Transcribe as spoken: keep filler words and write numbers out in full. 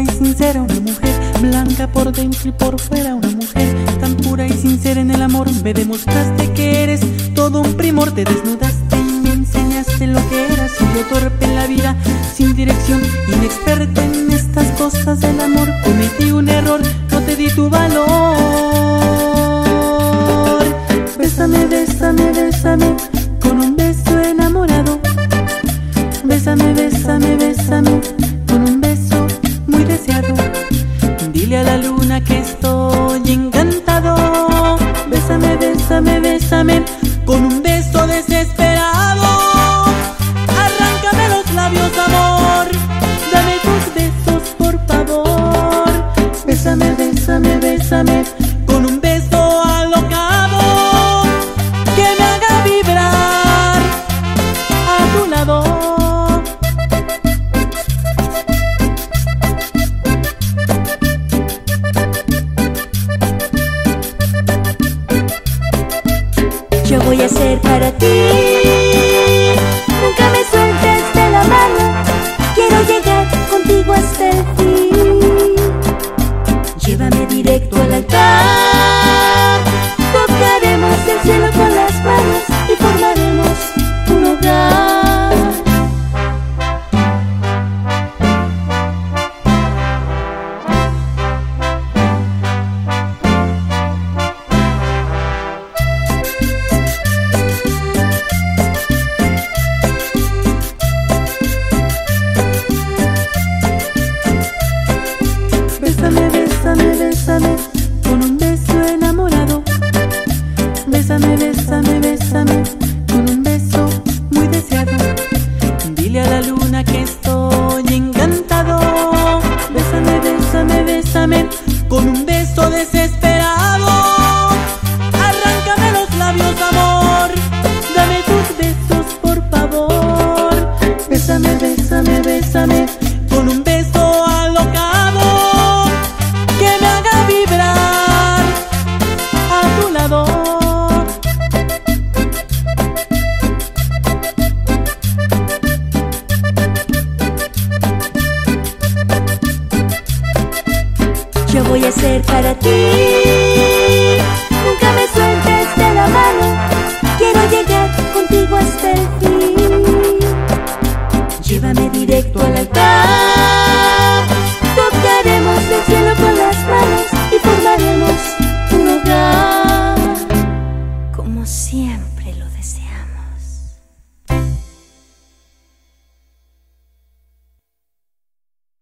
y sincera, una mujer blanca por dentro y por fuera, una mujer tan pura y sincera en el amor. Me demostraste que eres todo un primor, te desnudaste y me enseñaste lo que eras. Y yo torpe en la vida, sin dirección, inexperta en estas cosas del amor, cometí un error, no te di tu valor. Bésame, bésame, bésame, con un beso enamorado. Bésame, bésame, bésame, con un beso muy deseado. Dile a la luna que estoy encantado. Bésame, bésame, bésame, con un beso desesperado. Arráncame los labios, amor, dame tus besos, por favor. Bésame, bésame, bésame, con un beso alocado que me haga vibrar a tu lado. Yo voy a ser para ti, nunca me sueltes de la mano. Quiero llegar contigo hasta el fin. Llévame directo al altar, tocaremos el cielo con las manos y formaremos un hogar. Bésame, bésame, bésame, con un beso enamorado. Bésame, bésame, bésame, con un beso muy deseado. Dile a la luna que estoy encantado. Bésame, bésame, bésame, con un beso desesperado. Arráncame los labios, amor, dame tus besos, por favor. Bésame, bésame, bésame, con un beso alocado que me haga vibrar a tu lado. Yo voy a ser para ti, nunca me sueltes de la mano. Quiero llegar contigo hasta el fin. Llévame directo al altar,